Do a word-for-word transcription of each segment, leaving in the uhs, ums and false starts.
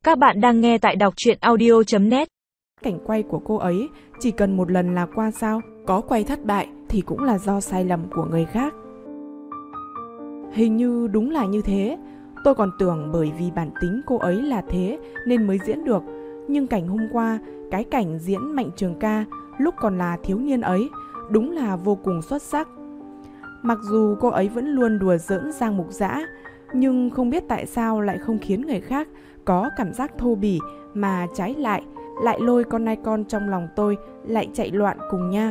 Các bạn đang nghe tại đọc truyện audio chấm net. Cảnh quay của cô ấy chỉ cần một lần là qua sao? Có quay thất bại thì cũng là do sai lầm của người khác. Hình như đúng là như thế. Tôi còn tưởng bởi vì bản tính cô ấy là thế nên mới diễn được. Nhưng cảnh hôm qua, cái cảnh diễn Mạnh Trường Ca lúc còn là thiếu niên ấy đúng là vô cùng xuất sắc. Mặc dù cô ấy vẫn luôn đùa giỡn Giang Mục Dã, nhưng không biết tại sao lại không khiến người khác có cảm giác thô bỉ, mà trái lại lại lôi con nai con trong lòng tôi lại chạy loạn cùng nha.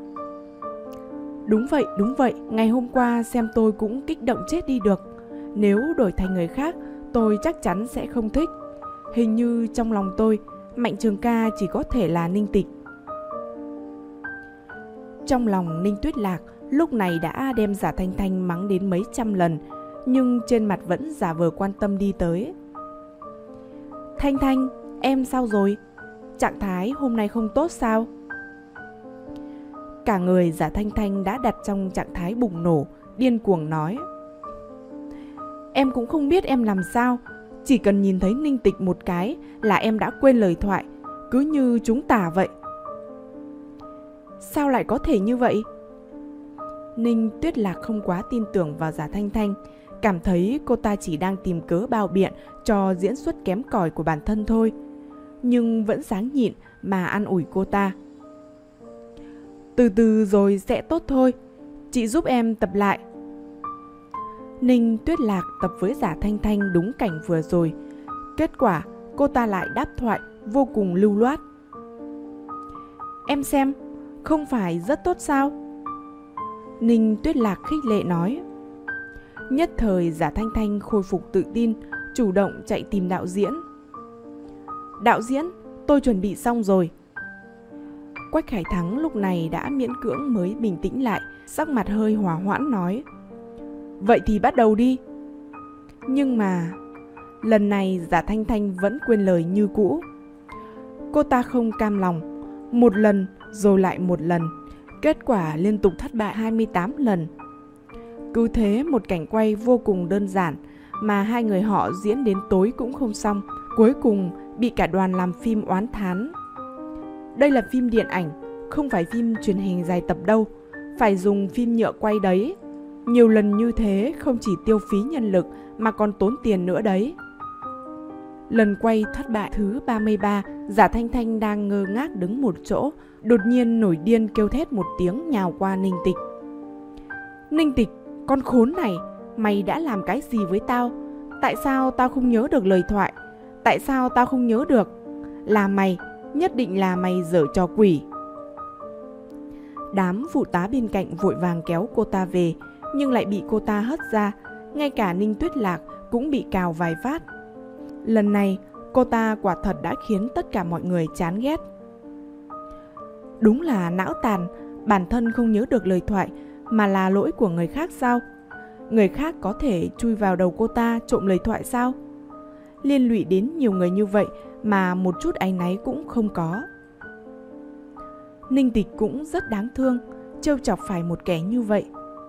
Đúng vậy, đúng vậy, ngày hôm qua xem tôi cũng kích động chết đi được. Nếu đổi thành người khác, tôi chắc chắn sẽ không thích. Hình như trong lòng tôi, Mạnh Trường Ca chỉ có thể là Ninh Tịch. Trong lòng Ninh Tuyết Lạc lúc này đã đem Giả Thanh Thanh mắng đến mấy trăm lần, nhưng trên mặt vẫn giả vờ quan tâm đi tới. Thanh Thanh, em sao rồi? Trạng thái hôm nay không tốt sao? Cả người Giả Thanh Thanh đã đặt trong trạng thái bùng nổ, điên cuồng nói. Em cũng không biết em làm sao, chỉ cần nhìn thấy Ninh Tịch một cái là em đã quên lời thoại, cứ như chúng tả vậy. Sao lại có thể như vậy? Ninh Tuyết Lạc không quá tin tưởng vào Giả Thanh Thanh, cảm thấy cô ta chỉ đang tìm cớ bao biện cho diễn xuất kém cỏi của bản thân thôi, nhưng vẫn ráng nhịn mà an ủi cô ta. Từ từ rồi sẽ tốt thôi, chị giúp em tập lại. Ninh Tuyết Lạc tập với Giả Thanh Thanh đúng cảnh vừa rồi, kết quả cô ta lại đáp thoại vô cùng lưu loát. Em xem, không phải rất tốt sao? Ninh Tuyết Lạc khích lệ nói. Nhất thời Giả Thanh Thanh khôi phục tự tin, chủ động chạy tìm đạo diễn. Đạo diễn, tôi chuẩn bị xong rồi. Quách Khải Thắng lúc này đã miễn cưỡng mới bình tĩnh lại, sắc mặt hơi hòa hoãn nói. Vậy thì bắt đầu đi. Nhưng mà lần này Giả Thanh Thanh vẫn quên lời như cũ. Cô ta không cam lòng, một lần rồi lại một lần, kết quả liên tục thất bại hai mươi tám lần. Cứ thế một cảnh quay vô cùng đơn giản mà hai người họ diễn đến tối cũng không xong, cuối cùng bị cả đoàn làm phim oán thán. Đây là phim điện ảnh, không phải phim truyền hình dài tập đâu, phải dùng phim nhựa quay đấy. Nhiều lần như thế không chỉ tiêu phí nhân lực mà còn tốn tiền nữa đấy. Lần quay thất bại thứ ba mươi ba, Giả Thanh Thanh đang ngơ ngác đứng một chỗ, đột nhiên nổi điên kêu thét một tiếng nhào qua Ninh Tịch. Ninh Tịch, con khốn này, mày đã làm cái gì với tao? Tại sao tao không nhớ được lời thoại? Tại sao tao không nhớ được? Là mày, nhất định là mày giở trò quỷ. Đám phụ tá bên cạnh vội vàng kéo cô ta về, nhưng lại bị cô ta hất ra. Ngay cả Ninh Tuyết Lạc cũng bị cào vài phát. Lần này cô ta quả thật đã khiến tất cả mọi người chán ghét. Đúng là não tàn, bản thân không nhớ được lời thoại mà là lỗi của người khác sao? Người khác có thể chui vào đầu cô ta trộm lời thoại sao? Liên lụy đến nhiều người như vậy mà một chút áy náy cũng không có. Ninh Tịch cũng rất đáng thương, trêu chọc phải một kẻ như vậy.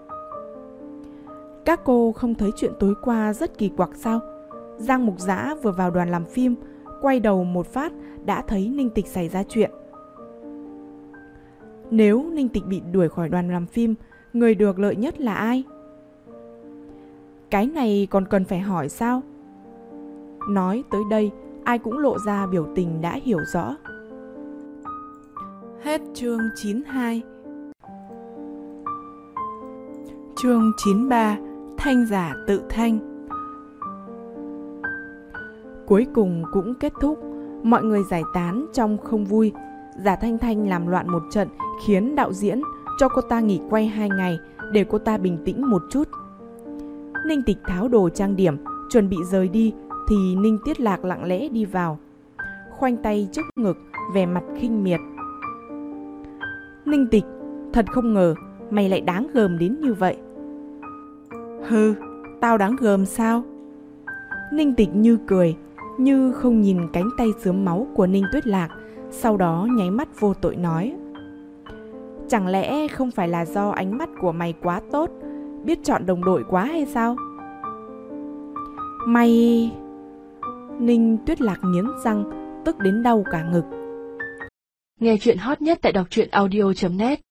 Các cô không thấy chuyện tối qua rất kỳ quặc sao? Giang Mục Dã vừa vào đoàn làm phim, quay đầu một phát đã thấy Ninh Tịch xảy ra chuyện. Nếu Ninh Tịch bị đuổi khỏi đoàn làm phim, người được lợi nhất là ai? Cái này còn cần phải hỏi sao? Nói tới đây, ai cũng lộ ra biểu tình đã hiểu rõ. Hết chương chín mươi hai. Chương chín mươi ba. Thanh giả tự thanh. Cuối cùng cũng kết thúc, mọi người giải tán trong không vui. Giả Thanh Thanh làm loạn một trận khiến đạo diễn cho cô ta nghỉ quay hai ngày để cô ta bình tĩnh một chút. Ninh Tịch tháo đồ trang điểm, chuẩn bị rời đi thì Ninh Tuyết Lạc lặng lẽ đi vào, khoanh tay trước ngực, vẻ mặt khinh miệt. Ninh Tịch, thật không ngờ mày lại đáng gờm đến như vậy. Hừ, tao đáng gờm sao? Ninh Tịch như cười, như không nhìn cánh tay xướm máu của Ninh Tuyết Lạc, sau đó nháy mắt vô tội nói. Chẳng lẽ không phải là do ánh mắt của mày quá tốt, biết chọn đồng đội quá hay sao? Mày... Ninh Tuyết Lạc nghiến răng, tức đến đau cả ngực. Nghe chuyện hot nhất tại đọc truyện audio chấm net.